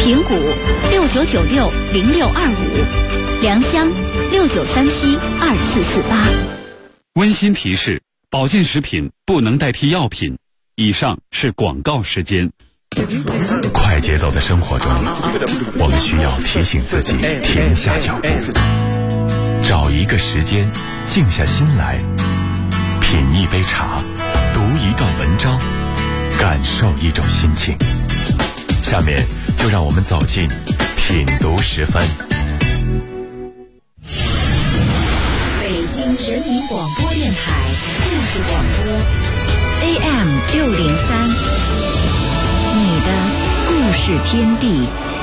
平谷69960625，良乡69372448。 温馨提示：保健食品不能代替药品。以上是广告时间。 快节奏的生活中，我们需要提醒自己停下脚步，找一个时间，静下心来，品一杯茶，读一段文章，感受一种心情。下面就让我们走进品读10分。 北京人民广播电台故事广播 AM603，你的故事天地。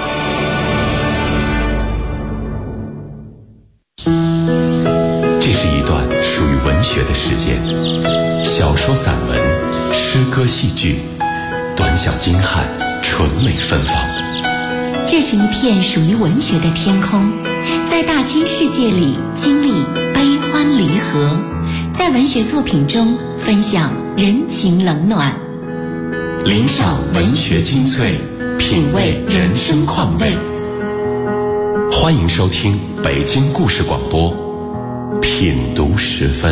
这是一段属于文学的时间，小说、散文、诗歌、戏剧，短小精悍，纯美芬芳。 这是一片属于文学的天空，在大千世界里经历悲欢离合，在文学作品中分享人情冷暖， 领赏文学精粹，品味人生况味。欢迎收听北京故事广播品读10分。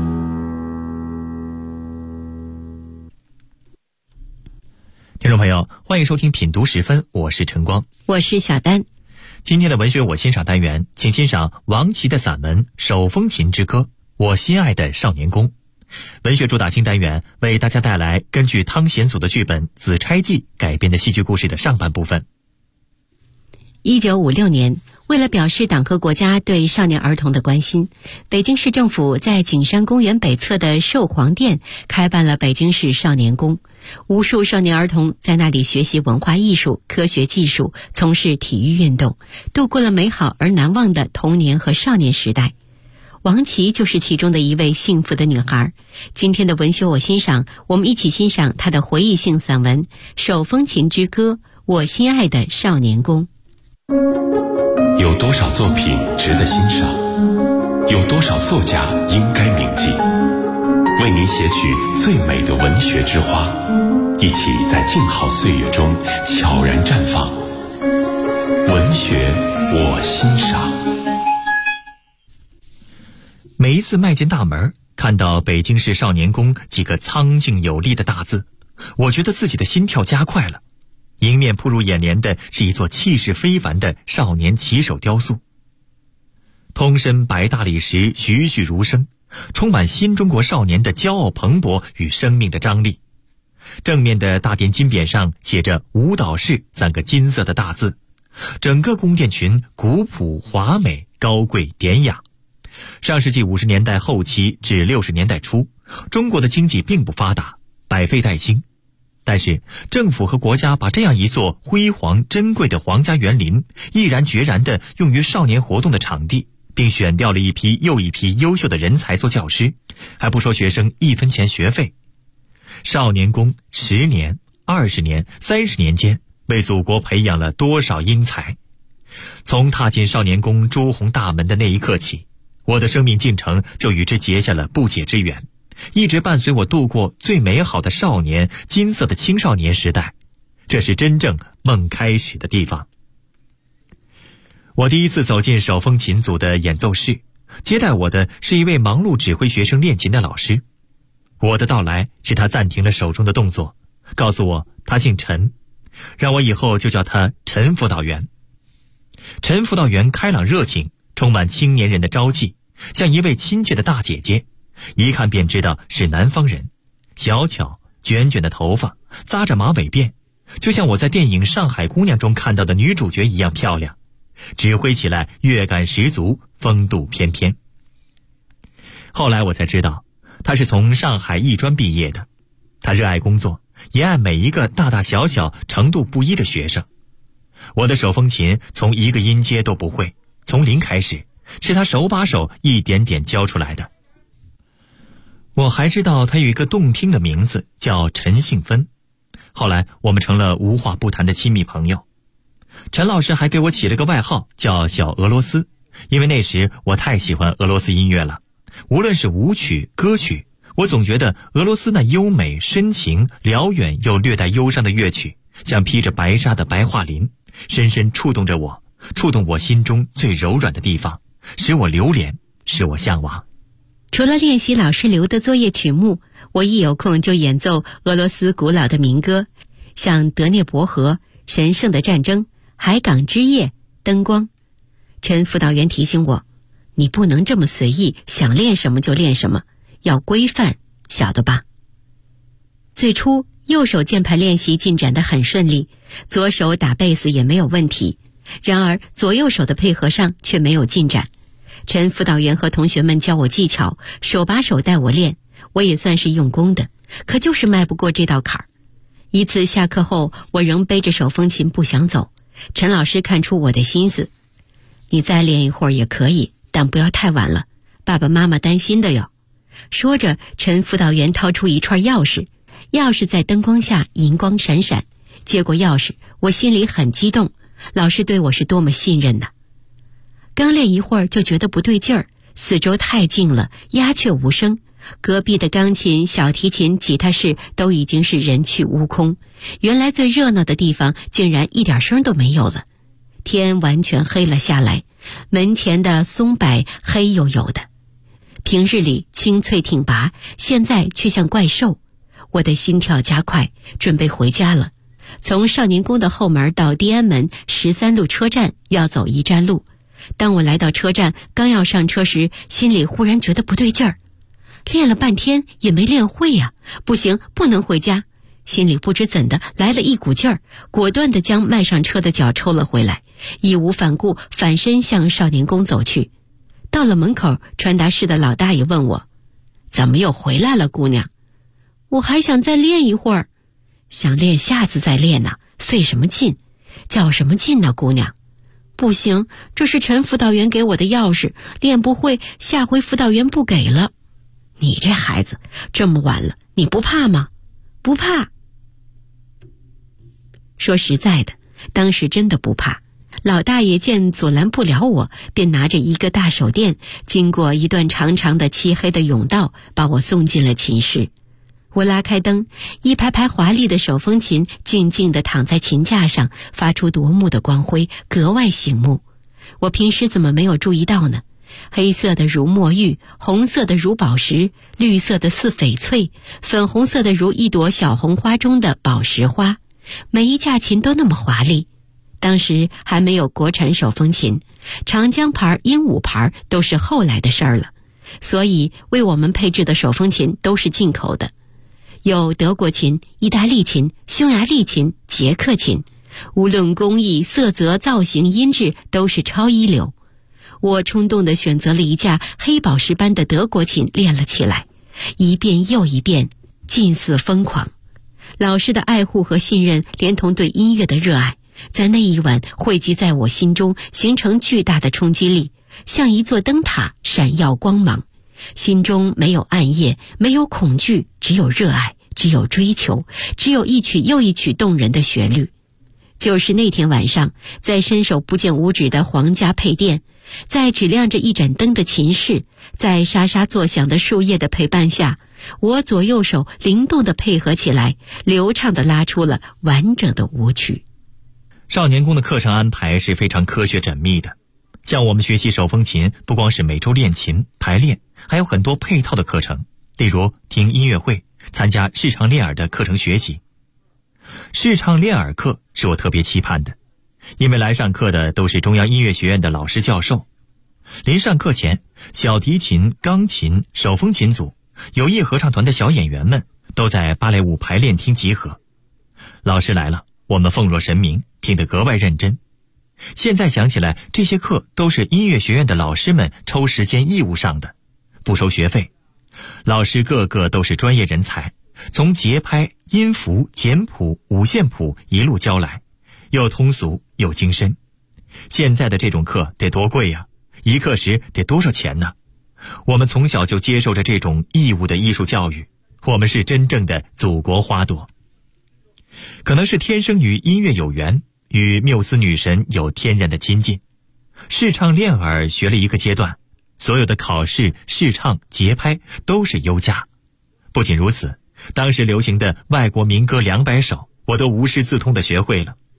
听众朋友，欢迎收听品读10分，我是晨光， 我是小丹。 今天的文学我欣赏单元，请欣赏王琦的散文《手风琴之歌》，我心爱的少年宫。文学主打新单元为大家带来根据汤显祖的剧本《紫钗记》改编的戏剧故事的上半部分。 1956年，为了表示党和国家对少年儿童的关心，北京市政府在景山公园北侧的寿皇殿开办了北京市少年宫，无数少年儿童在那里学习文化艺术、科学技术，从事体育运动，度过了美好而难忘的童年和少年时代。王琦就是其中的一位幸福的女孩。今天的文学我欣赏，我们一起欣赏她的回忆性散文《手风琴之歌》，我心爱的少年宫。 有多少作品值得欣赏？有多少作家应该铭记？为您写取最美的文学之花，一起在静好岁月中悄然绽放。文学我欣赏。 每一次迈进大门，看到北京市少年宫几个苍劲有力的大字，我觉得自己的心跳加快了。迎面扑入眼帘的是一座气势非凡的少年旗手雕塑，通身白大理石栩栩如生，充满新中国少年的骄傲蓬勃与生命的张力。正面的大殿金匾上写着舞蹈室3个金色的大字，整个宫殿群古朴华美，高贵典雅。上世纪50年代后期至60年代初，中国的经济并不发达，百废待兴，但是政府和国家把这样一座辉煌珍贵的皇家园林毅然决然地用于少年活动的场地，并选调了一批又一批优秀的人才做教师，还不收学生1分钱学费。少年宫10年、20年、30年间，为祖国培养了多少英才。从踏进少年宫朱红大门的那一刻起，我的生命进程就与之结下了不解之缘，一直伴随我度过最美好的少年，金色的青少年时代。这是真正梦开始的地方。我第一次走进手风琴组的演奏室，接待我的是一位忙碌指挥学生练琴的老师。我的到来使他暂停了手中的动作，告诉我他姓陈，让我以后就叫他陈辅导员。陈辅导员开朗热情，充满青年人的朝气，像一位亲切的大姐姐，一看便知道是南方人。小巧卷卷的头发，扎着马尾辫，就像我在电影《上海姑娘》中看到的女主角一样漂亮，指挥起来乐感十足，风度翩翩。后来我才知道，他是从上海艺专毕业的。他热爱工作，也爱每一个大大小小程度不一的学生。我的手风琴从一个音阶都不会，从零开始，是他手把手一点点教出来的。我还知道他有一个动听的名字，叫陈幸芬。后来我们成了无话不谈的亲密朋友。陈老师还给我起了个外号，叫小俄罗斯，因为那时我太喜欢俄罗斯音乐了。无论是舞曲、歌曲，我总觉得俄罗斯那优美、深情、辽远又略带忧伤的乐曲，像披着白纱的白桦林， 深深触动着我，触动我心中最柔软的地方，使我流连，使我向往。 除了练习老师留的作业曲目，我一有空就演奏俄罗斯古老的民歌，像德涅伯河、神圣的战争、海港之夜、灯光。陈辅导员提醒我，你不能这么随意，想练什么就练什么，要规范，晓得吧？最初右手键盘练习进展得很顺利，左手打贝斯也没有问题，然而左右手的配合上却没有进展。陈辅导员和同学们教我技巧，手把手带我练，我也算是用功的，可就是迈不过这道坎儿。一次下课后，我仍背着手风琴不想走，陈老师看出我的心思，你再练一会儿也可以，但不要太晚了，爸爸妈妈担心的哟。说着，陈辅导员掏出一串钥匙，钥匙在灯光下银光闪闪。接过钥匙，我心里很激动，老师对我是多么信任呐！刚练一会儿就觉得不对劲儿，四周太静了，鸦雀无声，隔壁的钢琴、小提琴、吉他室都已经是人去屋空，原来最热闹的地方竟然一点声都没有了。天完全黑了下来，门前的松柏黑黝黝的，平日里清脆挺拔，现在却像怪兽。我的心跳加快，准备回家了。从少年宫的后门到地安门13路车站要走1站路。当我来到车站，刚要上车时，心里忽然觉得不对劲儿。练了半天也没练会呀，不行，不能回家。心里不知怎的来了一股劲儿，果断地将迈上车的脚抽了回来，义无反顾反身向少年宫走去。到了门口，传达室的老大爷问我：怎么又回来了，姑娘？我还想再练一会儿。想练下次再练呢，费什么劲？较什么劲呢，姑娘？不行，这是陈辅导员给我的钥匙，练不会，下回辅导员不给了。你这孩子，这么晚了，你不怕吗？不怕。说实在的，当时真的不怕。老大爷见阻拦不了我，便拿着一个大手电，经过一段长长的漆黑的甬道，把我送进了琴室。我拉开灯，一排排华丽的手风琴静静地躺在琴架上，发出夺目的光辉，格外醒目。我平时怎么没有注意到呢？黑色的如墨玉，红色的如宝石，绿色的似翡翠，粉红色的如一朵小红花中的宝石花，每一架琴都那么华丽。当时还没有国产手风琴，长江牌、鹦鹉牌都是后来的事儿了，所以为我们配置的手风琴都是进口的。有德国琴、意大利琴、匈牙利琴、捷克琴，无论工艺、色泽、造型、音质都是超一流。我冲动地选择了一架黑宝石般的德国琴练了起来，一遍又一遍，近似疯狂。老师的爱护和信任，连同对音乐的热爱，在那一晚汇集在我心中，形成巨大的冲击力，像一座灯塔闪耀光芒。心中没有暗夜，没有恐惧，只有热爱，只有追求，只有一曲又一曲动人的旋律。就是那天晚上，在伸手不见五指的皇家配电，在只亮着一盏灯的琴室，在沙沙作响的树叶的陪伴下，我左右手灵动地配合起来，流畅地拉出了完整的舞曲。 少年宫的课程安排是非常科学缜密的，像我们学习手风琴，不光是每周练琴排练，还有很多配套的课程，例如听音乐会，参加视唱练耳的课程学习。视唱练耳课是我特别期盼的，因为来上课的都是中央音乐学院的老师教授。临上课前，小提琴、钢琴、手风琴组、有意合唱团的小演员们都在芭蕾舞排练厅集合。老师来了，我们奉若神明，听得格外认真。现在想起来，这些课都是音乐学院的老师们抽时间义务上的，不收学费。老师个个都是专业人才，从节拍、音符、简谱、五线谱一路教来，又通俗又精深。现在的这种课得多贵呀，一课时得多少钱呢？我们从小就接受着这种义务的艺术教育，我们是真正的祖国花朵。可能是天生与音乐有缘，与缪斯女神有天然的亲近。视唱练耳学了一个阶段，所有的考试、视唱、节拍都是优佳。不仅如此，当时流行的外国民歌200首，我都无师自通地学会了。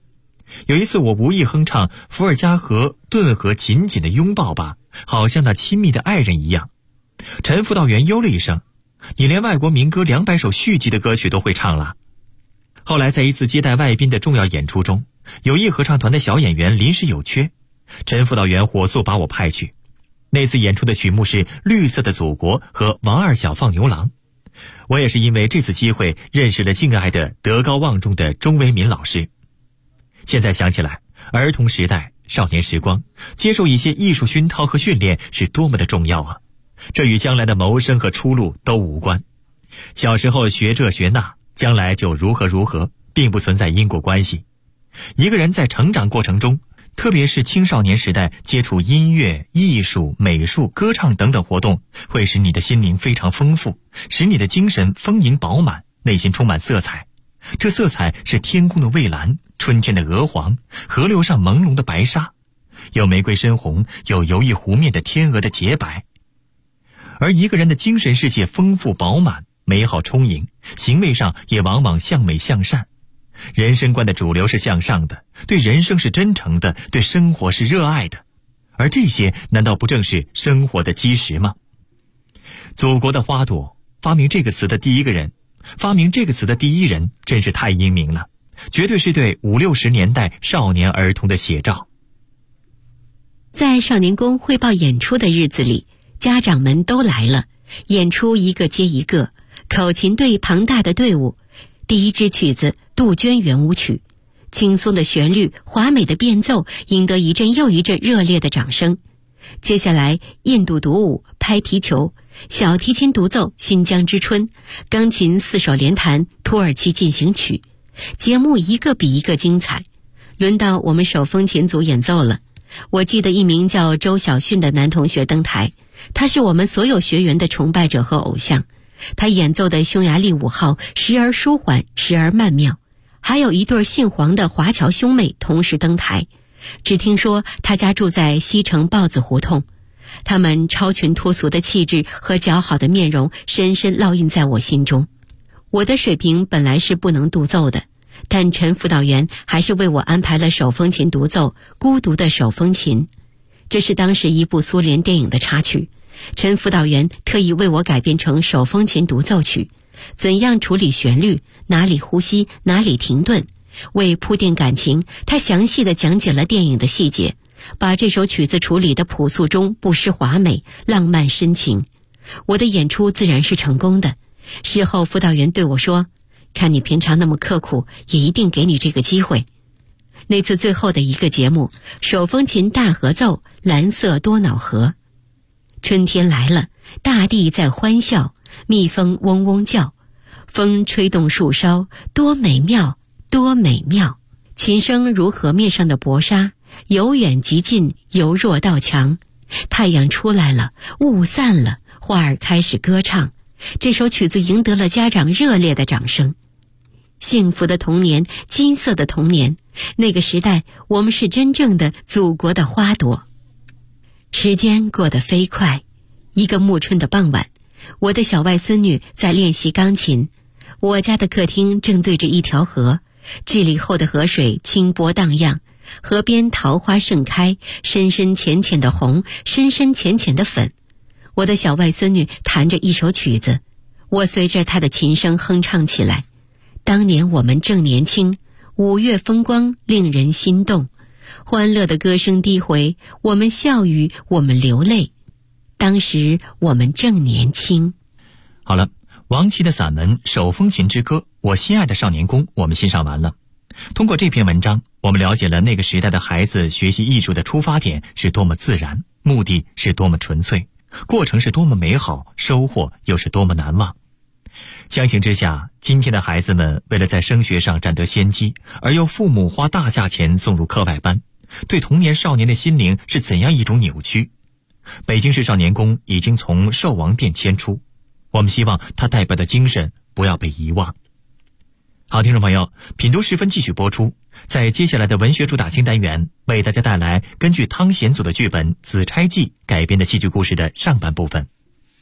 有一次我无意哼唱伏尔加河顿河紧紧的拥抱吧，好像那亲密的爱人一样。陈辅导员哟了一声，你连外国民歌200首续集的歌曲都会唱了。后来在一次接待外宾的重要演出中，友谊合唱团的小演员临时有缺，陈辅导员火速把我派去。那次演出的曲目是《绿色的祖国》和《王二小放牛郎》。我也是因为这次机会认识了敬爱的德高望重的钟维民老师。现在想起来，儿童时代、少年时光，接受一些艺术熏陶和训练是多么的重要啊！这与将来的谋生和出路都无关。小时候学这学那，将来就如何，并不存在因果关系。一个人在成长过程中，特别是青少年时代接触音乐、艺术、美术、歌唱等等活动，会使你的心灵非常丰富，使你的精神丰盈饱满，内心充满色彩。这色彩是天空的蔚蓝，春天的鹅黄，河流上朦胧的白沙，有玫瑰深红，有游弋湖面的天鹅的洁白。而一个人的精神世界丰富饱满，美好充盈，行为上也往往向美向善。人生观的主流是向上的，对人生是真诚的，对生活是热爱的。而这些难道不正是生活的基石吗？祖国的花朵，发明这个词的第一人真是太英明了，绝对是对50、60年代少年儿童的写照。 在少年宫汇报演出的日子里，家长们都来了，演出一个接一个，口琴队庞大的队伍。第一支曲子《杜鹃圆舞曲》，轻松的旋律，华美的变奏，赢得一阵又一阵热烈的掌声。接下来印度独舞、拍皮球，小提琴独奏《新疆之春》，钢琴4手联弹《土耳其进行曲》。节目一个比一个精彩。轮到我们手风琴组演奏了。我记得一名叫周小迅的男同学登台，他是我们所有学员的崇拜者和偶像。他演奏的匈牙利舞号时而舒缓，时而曼妙。还有一对姓黄的华侨兄妹同时登台。只听说他家住在西城豹子胡同，他们超群脱俗的气质和姣好的面容深深烙印在我心中。我的水平本来是不能独奏的，但陈辅导员还是为我安排了手风琴独奏《孤独的手风琴》。这是当时一部苏联电影的插曲，陈辅导员特意为我改编成手风琴独奏曲，怎样处理旋律，哪里呼吸，哪里停顿。为铺垫感情，他详细地讲解了电影的细节，把这首曲子处理得朴素中不失华美，浪漫深情。我的演出自然是成功的。事后辅导员对我说，看你平常那么刻苦，也一定给你这个机会。那次最后的一个节目，手风琴大合奏《蓝色多瑙河》。春天来了，大地在欢笑，蜜蜂嗡嗡叫，风吹动树梢，多美妙，多美妙。琴声如河面上的薄纱，由远及近，由弱到强。太阳出来了，雾散了，花儿开始歌唱。这首曲子赢得了家长热烈的掌声。幸福的童年，金色的童年，那个时代，我们是真正的祖国的花朵。时间过得飞快，一个暮春的傍晚，我的小外孙女在练习钢琴。我家的客厅正对着一条河，治理后的河水清波荡漾，河边桃花盛开，深深浅浅的红，深深浅浅的粉。我的小外孙女弹着一首曲子，我随着她的琴声哼唱起来。当年我们正年轻，五月风光令人心动，欢乐的歌声低回，我们笑语，我们流泪。当时我们正年轻。 好了，王琦的散文《手风琴之歌》，我心爱的少年宫，我们欣赏完了。通过这篇文章，我们了解了那个时代的孩子学习艺术的出发点是多么自然，目的是多么纯粹，过程是多么美好，收获又是多么难忘。相形之下，今天的孩子们为了在升学上占得先机，而又父母花大价钱送入课外班，对童年少年的心灵是怎样一种扭曲。北京市少年宫已经从寿王殿迁出，我们希望它代表的精神不要被遗忘。好，听众朋友，品读时分继续播出。在接下来的文学主打新单元，为大家带来根据汤显祖的剧本《紫钗记》改编的戏剧故事的上半部分。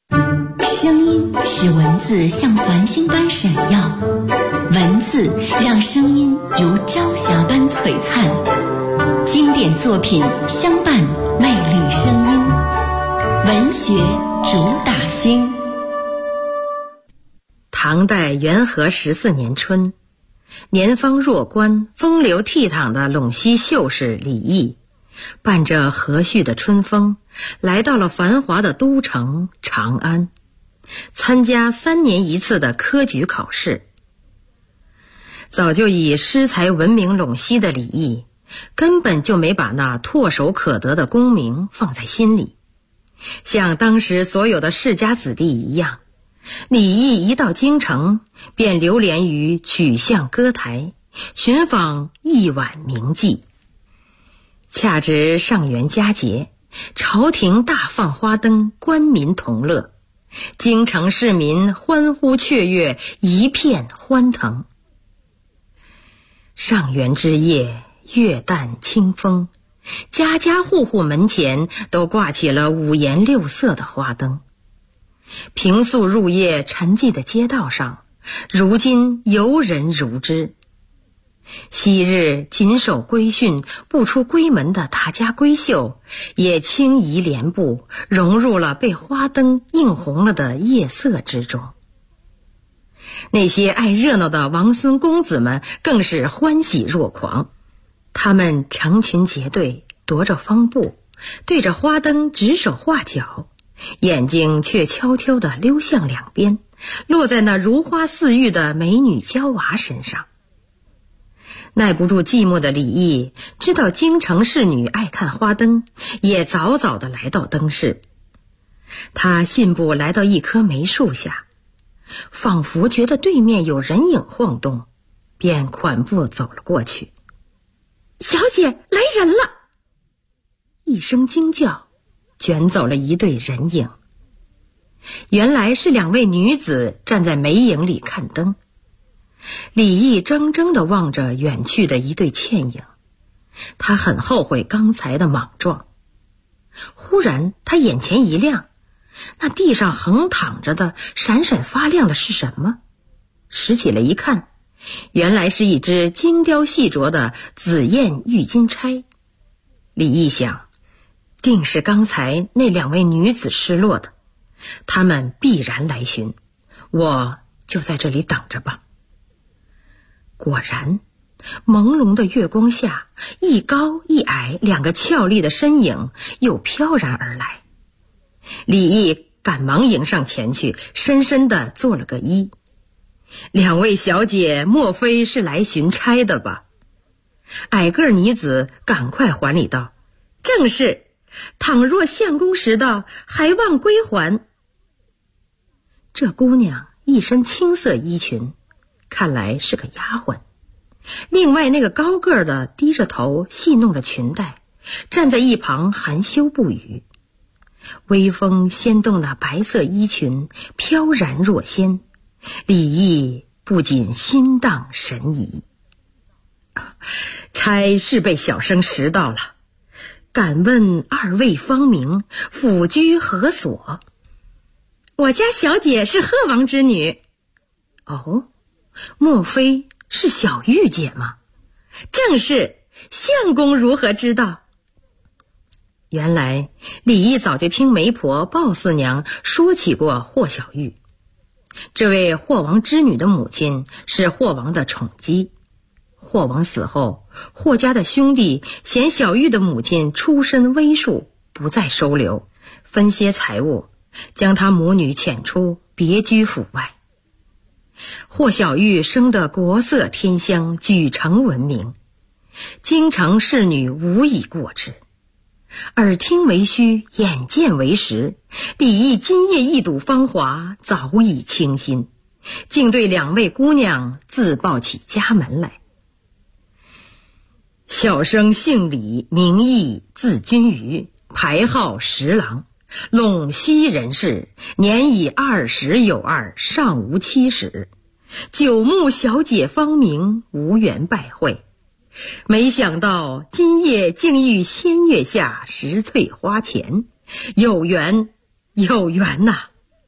声音使文字像繁星般闪耀，文字让声音如朝霞般璀璨。经典作品相伴，魅力声音，文学主打星。 唐代元和14年春，年方弱冠、风流倜傥的陇西秀士李益，伴着和煦的春风，来到了繁华的都城长安，参加3年1次的科举考试。早就以诗才闻名陇西的李益，根本就没把那唾手可得的功名放在心里。像当时所有的世家子弟一样，李益一到京城，便流连于曲巷歌台，寻访一碗名妓。恰值上元佳节，朝廷大放花灯，官民同乐，京城市民欢呼雀跃，一片欢腾。上元之夜，月淡清风，家家户户门前都挂起了5颜6色的花灯。平素入夜沉寂的街道上，如今游人如织。昔日谨守规训不出闺门的大家闺秀，也轻移帘步，融入了被花灯映红了的夜色之中。那些爱热闹的王孙公子们更是欢喜若狂，他们成群结队，踱着方步，对着花灯指手画脚，眼睛却悄悄地溜向两边，落在那如花似玉的美女娇娃身上。耐不住寂寞的李益知道京城侍女爱看花灯，也早早地来到灯市。他信步来到一棵梅树下，仿佛觉得对面有人影晃动，便款步走了过去。小姐，来人了！一声惊叫，卷走了一对人影。原来是2位女子站在梅影里看灯。李益怔怔地望着远去的一对倩影，他很后悔刚才的莽撞。忽然他眼前一亮，那地上横躺着的闪闪发亮的是什么？拾起来一看，原来是一只精雕细琢的紫燕玉金钗。李益想，定是刚才那2位女子失落的，她们必然来寻，我就在这里等着吧。果然，朦胧的月光下，一高一矮2个俏丽的身影又飘然而来。李益赶忙迎上前去，深深地做了个揖。2位小姐莫非是来寻差的吧？矮个女子赶快还礼道：正是，倘若相公时到，还望归还。这姑娘一身青色衣裙，看来是个丫鬟。另外那个高个的低着头戏弄着裙带，站在一旁含羞不语。微风掀动那白色衣裙，飘然若仙，李益不仅心荡神怡。差是被小生识到了，敢问2位芳名，府居何所？我家小姐是贺王之女。哦，莫非是小玉姐吗？正是，相公如何知道？原来李益早就听媒婆鲍四娘说起过霍小玉。这位霍王之女的母亲是霍王的宠姬，霍王死后，霍家的兄弟嫌小玉的母亲出身微庶，不再收留，分些财物，将她母女遣出，别居府外。霍小玉生得国色天香，举城闻名，京城侍女无以过之。耳听为虚，眼见为实，李益今夜一睹芳华，早已倾心，竟对2位姑娘自报起家门来。小生姓李，名益，字君瑜，排号十郎，陇西人士，年已20有2，尚无70。久慕小姐芳名，无缘拜会。没想到今夜竟遇仙月下，石翠花前，有缘，有缘呐！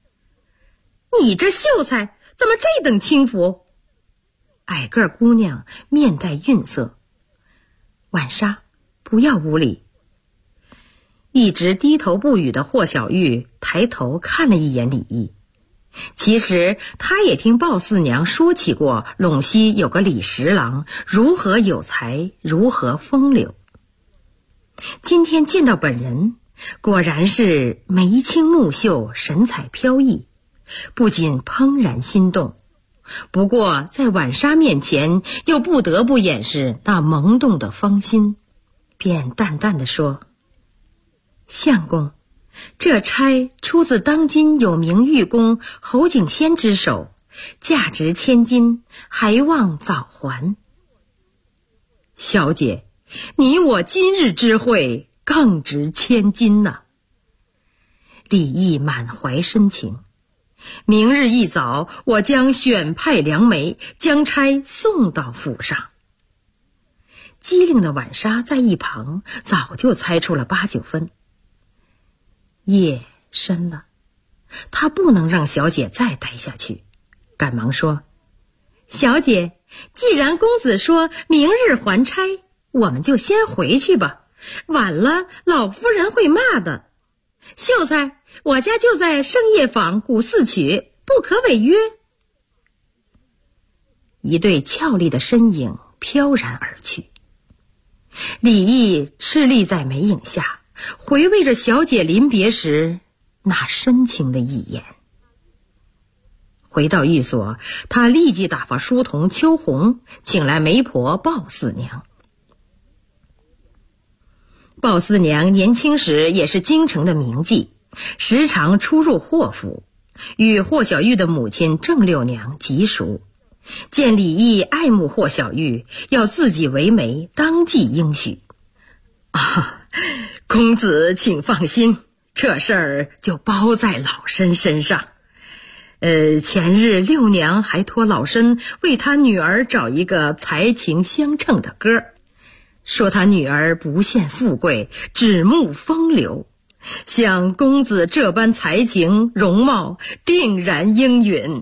你这秀才怎么这等轻浮？矮个姑娘面带愠色。晚莎，不要无礼。一直低头不语的霍小玉抬头看了一眼李毅。其实他也听鲍四娘说起过陇西有个李十郎如何有才，如何风流。今天见到本人，果然是眉清目秀，神采飘逸，不禁怦然心动。不过在晚莎面前又不得不掩饰那萌动的芳心，便淡淡地说：相公，这差出自当今有名玉工侯景仙之手，价值千金，还望早还。小姐，你我今日之会更值千金呐。李毅满怀深情。明日一早，我将选派良媒，将差送到府上。机灵的晚莎在一旁早就猜出了8、9分。夜深了，他不能让小姐再待下去，赶忙说：小姐，既然公子说明日还差，我们就先回去吧，晚了老夫人会骂的。秀才，我家就在圣业坊古寺曲，不可违约。一对俏丽的身影飘然而去。李毅痴立在眉影下，回味着小姐临别时那深情的一眼。回到寓所，他立即打发书童秋红请来媒婆鲍四娘。鲍四娘年轻时也是京城的名妓，时常出入霍府，与霍小玉的母亲郑六娘极熟。见李毅爱慕霍小玉，要自己为媒，当即应许。公子请放心，这事儿就包在老身身上。前日六娘还托老身为他女儿找一个才情相称的哥，说他女儿不羡富贵，只慕风流，像公子这般才情容貌，定然应允。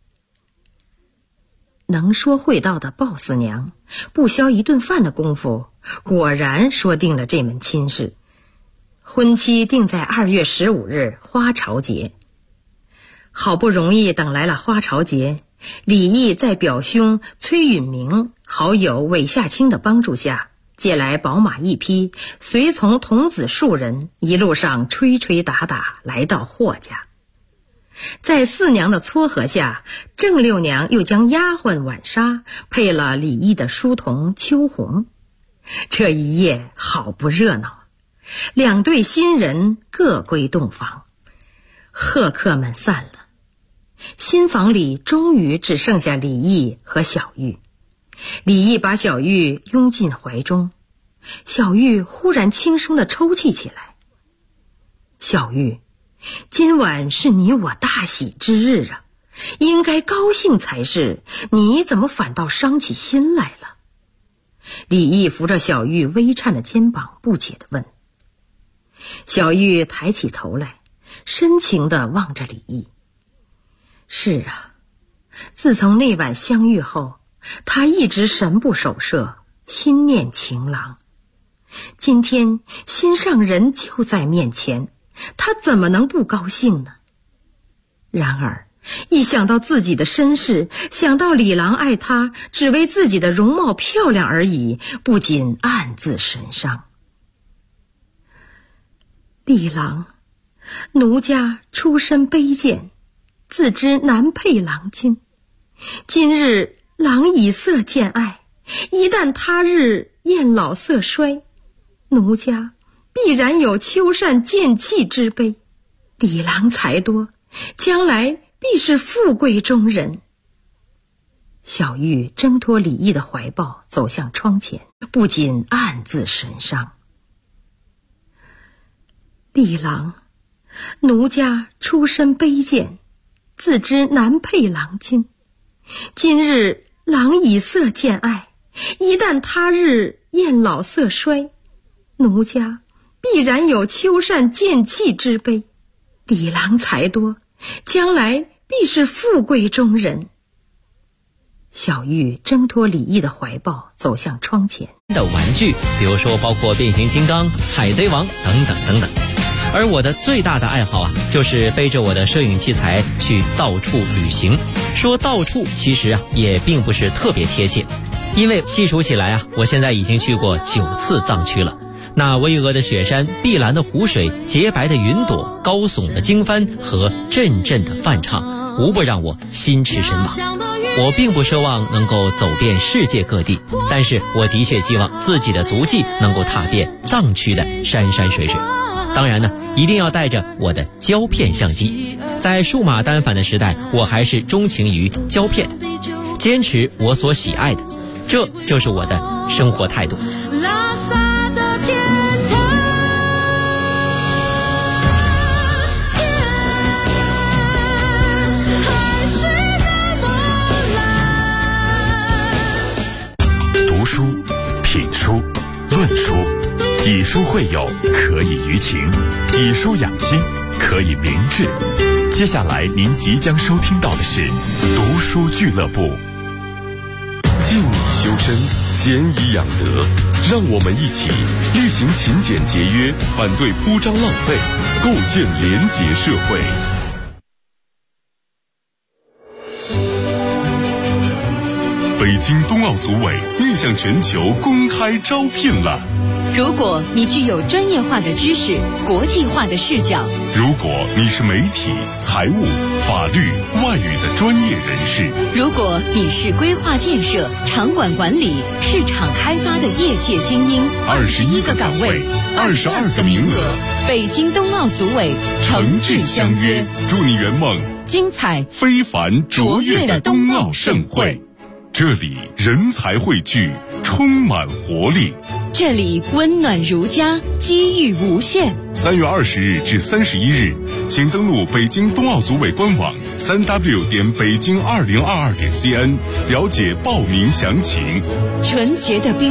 能说会道的鲍四娘，不消一顿饭的功夫，果然说定了这门亲事。婚期定在2月15日花朝节。好不容易等来了花朝节，李毅在表兄崔允明、好友韦夏清的帮助下，借来宝马一匹，随从童子数人，一路上吹吹打打来到霍家。在四娘的撮合下，郑六娘又将丫鬟晚莎配了李毅的书童秋红。这一夜好不热闹，两对新人各归洞房，贺客们散了。新房里终于只剩下李毅和小玉。李毅把小玉拥进怀中，小玉忽然轻声地抽泣起来。小玉，今晚是你我大喜之日啊，应该高兴才是，你怎么反倒伤起心来了？李毅扶着小玉微颤的肩膀，不解地问。小玉抬起头来，深情地望着李毅。是啊，自从那晚相遇后，他一直神不守舍，心念情郎。今天心上人就在面前，他怎么能不高兴呢？然而一想到自己的身世，想到李郎爱他只为自己的容貌漂亮而已，不禁暗自神伤。李郎，奴家出身卑贱，自知难配郎君。今日郎以色见爱，一旦他日厌老色衰，奴家必然有秋扇见弃之悲。李郎才多，将来必是富贵中人。小玉挣脱李毅的怀抱，走向窗前，不禁暗自神伤。李郎，奴家出身卑贱，自知难配郎君。今日郎以色见爱，一旦他日厌老色衰，奴家必然有秋扇见弃之悲。李郎才多，将来必是富贵中人。小玉挣脱李毅的怀抱，走向窗前。 的玩具，比如说包括变形金刚、海贼王等等等等。而我的最大的爱好啊，就是背着我的摄影器材去到处旅行。说到处，其实啊也并不是特别贴切，因为细数起来啊，我现在已经去过9次藏区了。那巍峨的雪山、碧蓝的湖水、洁白的云朵、高耸的经幡和阵阵的梵唱，无不让我心驰神往。我并不奢望能够走遍世界各地，但是我的确希望自己的足迹能够踏遍藏区的山山水水。当然呢，一定要带着我的胶片相机。在数码单反的时代，我还是钟情于胶片，坚持我所喜爱的，这就是我的生活态度。 读书、品书、论书，以书会友，可以娱情；以书养心，可以明志。接下来您即将收听到的是读书俱乐部。 静以修身，俭以养德，让我们一起厉行勤俭节约，反对铺张浪费，构建廉洁社会。北京冬奥组委面向全球公开招聘了。 如果你具有专业化的知识、国际化的视角， 如果你是媒体、财务、法律、外语的专业人士， 如果你是规划建设、场馆管理、市场开发的业界精英，21个岗位，22个名额，北京冬奥组委诚挚相约， 祝你圆梦精彩非凡卓越的冬奥盛会。这里人才汇聚，充满活力。 这里温暖如家，机遇无限。 3月20日至31日，请登录北京冬奥组委官网3w.北京2022.cn，了解报名详情。 纯洁的冰